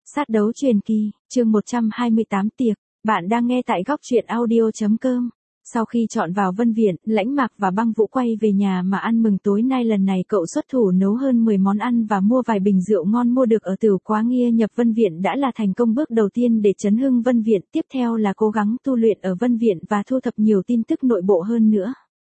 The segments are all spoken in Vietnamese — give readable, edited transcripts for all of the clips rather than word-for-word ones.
Sát đấu truyền kỳ, chương 128 tiệc, bạn đang nghe tại góc truyện audio.com. Sau khi chọn vào Vân Viện, Lãnh Mạc và Băng Vũ quay về nhà mà ăn mừng tối nay lần này cậu xuất thủ nấu hơn 10 món ăn và mua vài bình rượu ngon mua được ở Tửu Quá Nghia nhập Vân Viện đã là thành công bước đầu tiên để chấn hưng Vân Viện, tiếp theo là cố gắng tu luyện ở Vân Viện và thu thập nhiều tin tức nội bộ hơn nữa.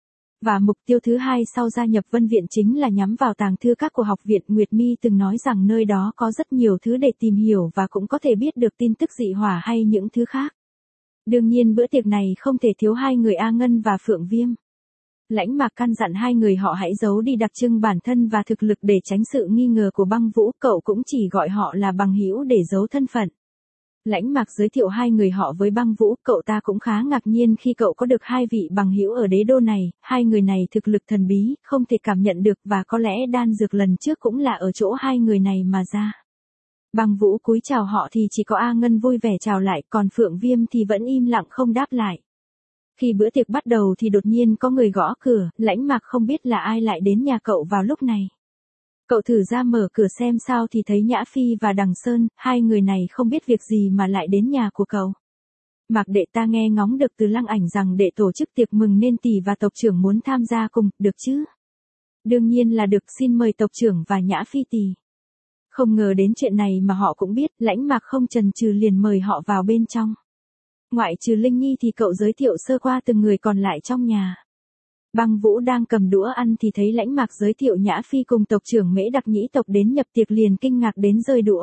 Và mục tiêu thứ hai sau gia nhập Vân Viện chính là nhắm vào tàng thư các của học viện. Nguyệt Mi từng nói rằng nơi đó có rất nhiều thứ để tìm hiểu và cũng có thể biết được tin tức dị hỏa hay những thứ khác. Đương nhiên bữa tiệc này không thể thiếu hai người A Ngân và Phượng Viêm. Lãnh Mạc căn dặn hai người họ hãy giấu đi đặc trưng bản thân và thực lực để tránh sự nghi ngờ của Băng Vũ, cậu cũng chỉ gọi họ là bằng hữu để giấu thân phận. Lãnh Mạc giới thiệu hai người họ với Băng Vũ, cậu ta cũng khá ngạc nhiên khi cậu có được hai vị bằng hữu ở đế đô này, hai người này thực lực thần bí, không thể cảm nhận được và có lẽ đan dược lần trước cũng là ở chỗ hai người này mà ra. Băng Vũ cúi chào họ thì chỉ có A Ngân vui vẻ chào lại, còn Phượng Viêm thì vẫn im lặng không đáp lại. Khi bữa tiệc bắt đầu thì đột nhiên có người gõ cửa, Lãnh Mạc không biết là ai lại đến nhà cậu vào lúc này. Cậu thử ra mở cửa xem sao thì thấy Nhã Phi và Đằng Sơn, hai người này không biết việc gì mà lại đến nhà của cậu. Mạc đệ, ta nghe ngóng được từ Lăng Ảnh rằng đệ tổ chức tiệc mừng nên tỷ và tộc trưởng muốn tham gia cùng, được chứ? Đương nhiên là được, xin mời tộc trưởng và Nhã Phi tỷ. Không ngờ đến chuyện này mà họ cũng biết, Lãnh Mạc không chần chừ liền mời họ vào bên trong. Ngoại trừ Linh Nhi thì cậu giới thiệu sơ qua từng người còn lại trong nhà. Băng Vũ đang cầm đũa ăn thì thấy Lãnh Mạc giới thiệu Nhã Phi cùng tộc trưởng Mễ Đặc Nhĩ tộc đến nhập tiệc liền kinh ngạc đến rơi đũa.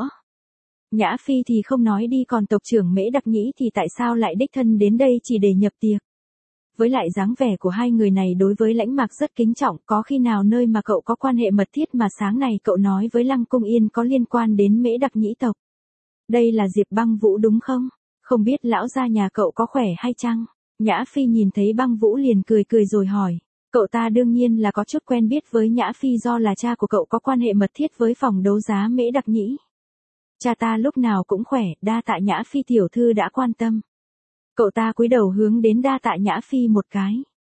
Nhã Phi thì không nói đi, còn tộc trưởng Mễ Đặc Nhĩ thì tại sao lại đích thân đến đây chỉ để nhập tiệc. Với lại dáng vẻ của hai người này đối với Lãnh Mạc rất kính trọng, có khi nào nơi mà cậu có quan hệ mật thiết mà sáng này cậu nói với Lăng Cung Yên có liên quan đến Mễ Đặc Nhĩ tộc. Đây là Diệp Băng Vũ đúng không? Không biết lão gia nhà cậu có khỏe hay chăng? Nhã Phi nhìn thấy Băng Vũ liền cười cười rồi hỏi. Cậu ta đương nhiên là có chút quen biết với Nhã Phi do là cha của cậu có quan hệ mật thiết với phòng đấu giá Mễ Đặc Nhĩ. Cha ta lúc nào cũng khỏe, đa tạ Nhã Phi tiểu thư đã quan tâm. Cậu ta cúi đầu hướng đến đa tạ Nhã Phi một cái.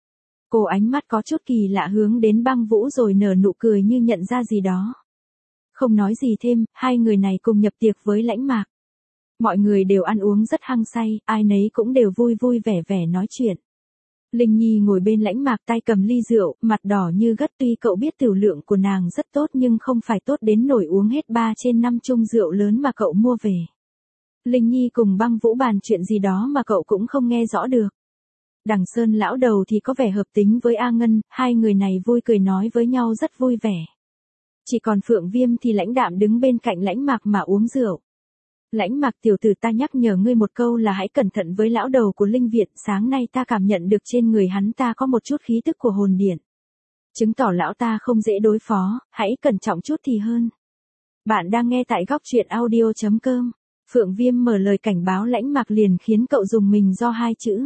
Cô ánh mắt có chút kỳ lạ hướng đến Băng Vũ rồi nở nụ cười như nhận ra gì đó. Không nói gì thêm, hai người này cùng nhập tiệc với Lãnh Mạc. Mọi người đều ăn uống rất hăng say, ai nấy cũng đều vui vui vẻ vẻ nói chuyện. Linh Nhi ngồi bên Lãnh Mạc tay cầm ly rượu, mặt đỏ như gất, tuy cậu biết tửu lượng của nàng rất tốt nhưng không phải tốt đến nổi uống hết 3 trên 5 chung rượu lớn mà cậu mua về. Linh Nhi cùng Băng Vũ bàn chuyện gì đó mà cậu cũng không nghe rõ được. Đằng Sơn lão đầu thì có vẻ hợp tính với A Ngân, hai người này vui cười nói với nhau rất vui vẻ. Chỉ còn Phượng Viêm thì lãnh đạm đứng bên cạnh Lãnh Mạc mà uống rượu. Lãnh Mạc tiểu tử, ta nhắc nhở ngươi một câu là hãy cẩn thận với lão đầu của Linh Viện, sáng nay ta cảm nhận được trên người hắn ta có một chút khí tức của hồn điện. Chứng tỏ lão ta không dễ đối phó, hãy cẩn trọng chút thì hơn. Bạn đang nghe tại góc truyện audio.com. Phượng Viêm mở lời cảnh báo Lãnh Mạc liền khiến cậu dùng mình do hai chữ.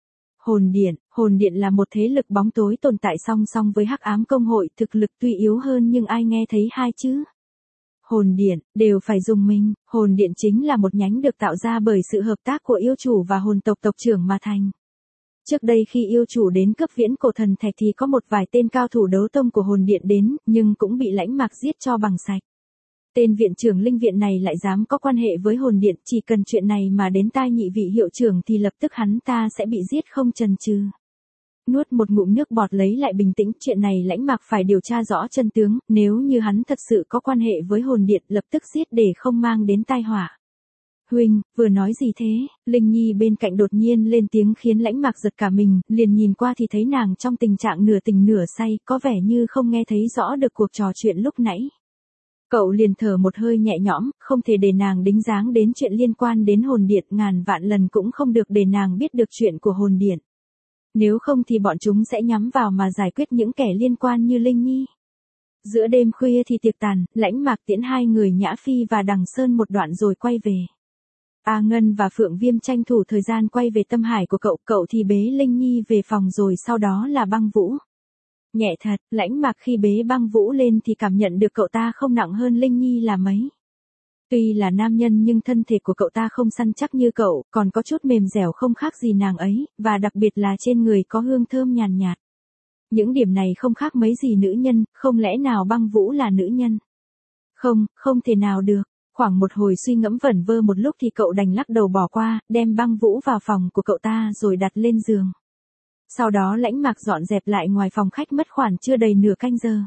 Hồn điện là một thế lực bóng tối tồn tại song song với Hắc Ám Công hội, thực lực tuy yếu hơn nhưng ai nghe thấy hai chữ hồn điện đều phải dùng mình. Hồn điện chính là một nhánh được tạo ra bởi sự hợp tác của yêu chủ và hồn tộc tộc trưởng mà thành. Trước đây khi yêu chủ đến cướp Viễn Cổ Thần Thạch thì có một vài tên cao thủ đấu tông của hồn điện đến, nhưng cũng bị Lãnh Mạc giết cho bằng sạch. Tên viện trưởng Linh Viện này lại dám có quan hệ với hồn điện, chỉ cần chuyện này mà đến tai nhị vị hiệu trưởng thì lập tức hắn ta sẽ bị giết không chần chừ. Nuốt một ngụm nước bọt lấy lại bình tĩnh, chuyện này Lãnh Mạc phải điều tra rõ chân tướng, nếu như hắn thật sự có quan hệ với hồn điện lập tức giết để không mang đến tai họa. Huynh, vừa nói gì thế? Linh Nhi bên cạnh đột nhiên lên tiếng khiến Lãnh Mạc giật cả mình, liền nhìn qua thì thấy nàng trong tình trạng nửa tỉnh nửa say, có vẻ như không nghe thấy rõ được cuộc trò chuyện lúc nãy. Cậu liền thở một hơi nhẹ nhõm, không thể để nàng đính dáng đến chuyện liên quan đến hồn điện, ngàn vạn lần cũng không được để nàng biết được chuyện của hồn điện. Nếu không thì bọn chúng sẽ nhắm vào mà giải quyết những kẻ liên quan như Linh Nhi. Giữa đêm khuya thì tiệc tàn, Lãnh Mạc tiễn hai người Nhã Phi và Đằng Sơn một đoạn rồi quay về. A Ngân và Phượng Viêm tranh thủ thời gian quay về tâm hải của cậu thì bế Linh Nhi về phòng rồi sau đó là Băng Vũ. Nhẹ thật, Lãnh Mạc khi bế Băng Vũ lên thì cảm nhận được cậu ta không nặng hơn Linh Nhi là mấy. Tuy là nam nhân nhưng thân thể của cậu ta không săn chắc như cậu, còn có chút mềm dẻo không khác gì nàng ấy, và đặc biệt là trên người có hương thơm nhàn nhạt. Những điểm này không khác mấy gì nữ nhân, không lẽ nào Băng Vũ là nữ nhân? Không, không thể nào được. Khoảng một hồi suy ngẫm vẩn vơ một lúc thì cậu đành lắc đầu bỏ qua, đem băng vũ vào phòng của cậu ta rồi đặt lên giường. Sau đó Lãnh Mạc dọn dẹp lại ngoài phòng khách mất khoảng chưa đầy nửa canh giờ.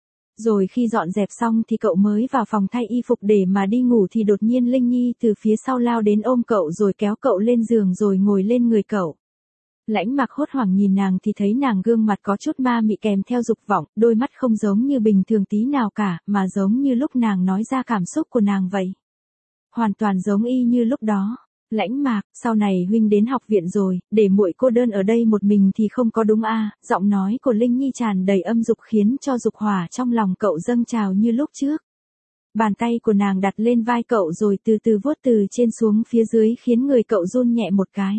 Rồi khi dọn dẹp xong thì cậu mới vào phòng thay y phục để mà đi ngủ thì đột nhiên Linh Nhi từ phía sau lao đến ôm cậu rồi kéo cậu lên giường rồi ngồi lên người cậu. Lãnh Mạc hốt hoảng nhìn nàng thì thấy nàng gương mặt có chút ma mị kèm theo dục vọng, đôi mắt không giống như bình thường tí nào cả, mà giống như lúc nàng nói ra cảm xúc của nàng vậy. Hoàn toàn giống y như lúc đó. Lãnh Mạc, sau này huynh đến học viện rồi, để muội cô đơn ở đây một mình thì không có đúng a? Giọng nói của Linh Nhi tràn đầy âm dục khiến cho dục hỏa trong lòng cậu dâng trào như lúc trước. Bàn tay của nàng đặt lên vai cậu rồi từ từ vuốt từ trên xuống phía dưới khiến người cậu run nhẹ một cái.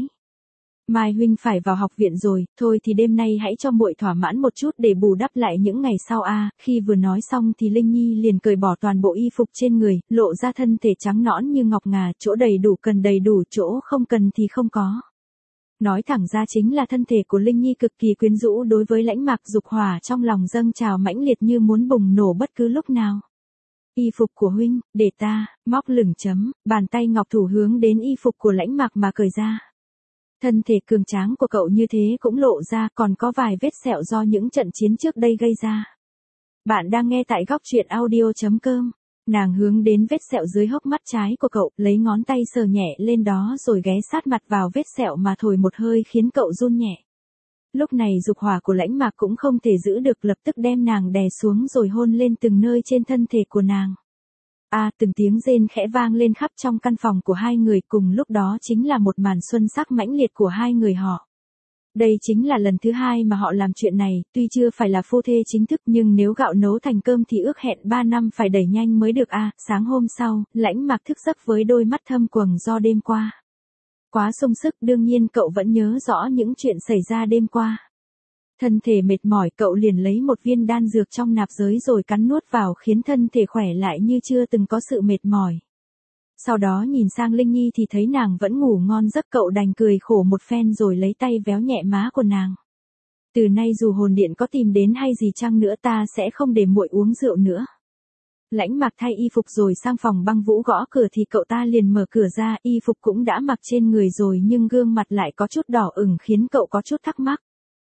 Mai huynh phải vào học viện rồi, thôi thì đêm nay hãy cho muội thỏa mãn một chút để bù đắp lại những ngày sau a. Khi vừa nói xong thì Linh Nhi liền cởi bỏ toàn bộ y phục trên người, lộ ra thân thể trắng nõn như ngọc ngà, chỗ đầy đủ cần đầy đủ, chỗ không cần thì không có. Nói thẳng ra chính là thân thể của Linh Nhi cực kỳ quyến rũ đối với Lãnh Mạc, dục hỏa trong lòng dâng trào mãnh liệt như muốn bùng nổ bất cứ lúc nào. Y phục của huynh, để ta, móc lửng chấm, bàn tay ngọc thủ hướng đến y phục của Lãnh Mạc mà cởi ra. Thân thể cường tráng của cậu như thế cũng lộ ra, còn có vài vết sẹo do những trận chiến trước đây gây ra. Bạn đang nghe tại góc truyện audio.com. Nàng hướng đến vết sẹo dưới hốc mắt trái của cậu, lấy ngón tay sờ nhẹ lên đó rồi ghé sát mặt vào vết sẹo mà thổi một hơi khiến cậu run nhẹ. Lúc này dục hỏa của Lãnh Mạc cũng không thể giữ được, lập tức đem nàng đè xuống rồi hôn lên từng nơi trên thân thể của nàng. Từng tiếng rên khẽ vang lên khắp trong căn phòng của hai người, cùng lúc đó chính là một màn xuân sắc mãnh liệt của hai người họ. Đây chính là lần thứ hai mà họ làm chuyện này, tuy chưa phải là phu thê chính thức nhưng nếu gạo nấu thành cơm thì ước hẹn 3 năm phải đẩy nhanh mới được Sáng hôm sau, Lãnh Mạc thức giấc với đôi mắt thâm quầng do đêm qua. Quá sung sức, đương nhiên cậu vẫn nhớ rõ những chuyện xảy ra đêm qua. Thân thể mệt mỏi, cậu liền lấy một viên đan dược trong nạp giới rồi cắn nuốt vào khiến thân thể khỏe lại như chưa từng có sự mệt mỏi. Sau đó nhìn sang Linh Nhi thì thấy nàng vẫn ngủ ngon giấc, cậu đành cười khổ một phen rồi lấy tay véo nhẹ má của nàng. Từ nay dù hồn điện có tìm đến hay gì chăng nữa ta sẽ không để muội uống rượu nữa. Lãnh Mạc thay y phục rồi sang phòng băng vũ gõ cửa thì cậu ta liền mở cửa ra, y phục cũng đã mặc trên người rồi nhưng gương mặt lại có chút đỏ ửng khiến cậu có chút thắc mắc.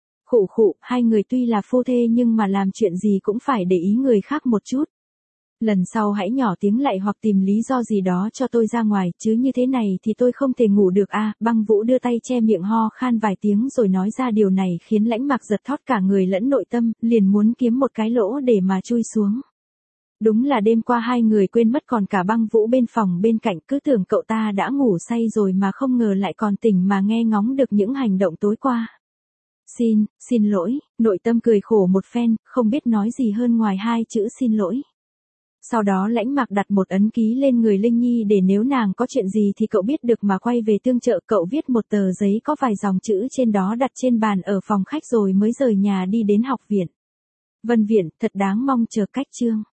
Khụ, hai người tuy là phu thê nhưng mà làm chuyện gì cũng phải để ý người khác một chút. Lần sau hãy nhỏ tiếng lại hoặc tìm lý do gì đó cho tôi ra ngoài, chứ như thế này thì tôi không thể ngủ được Băng Vũ đưa tay che miệng ho khan vài tiếng rồi nói ra điều này khiến Lãnh Mạc giật thót cả người lẫn nội tâm, liền muốn kiếm một cái lỗ để mà chui xuống. Đúng là đêm qua hai người quên mất còn cả Băng Vũ bên phòng bên cạnh, cứ tưởng cậu ta đã ngủ say rồi mà không ngờ lại còn tỉnh mà nghe ngóng được những hành động tối qua. Xin lỗi, nội tâm cười khổ một phen, không biết nói gì hơn ngoài hai chữ xin lỗi. Sau đó Lãnh Mạc đặt một ấn ký lên người Linh Nhi để nếu nàng có chuyện gì thì cậu biết được mà quay về tương trợ. Cậu viết một tờ giấy có vài dòng chữ trên đó đặt trên bàn ở phòng khách rồi mới rời nhà đi đến học viện. Vân Viện, thật đáng mong chờ cách chương.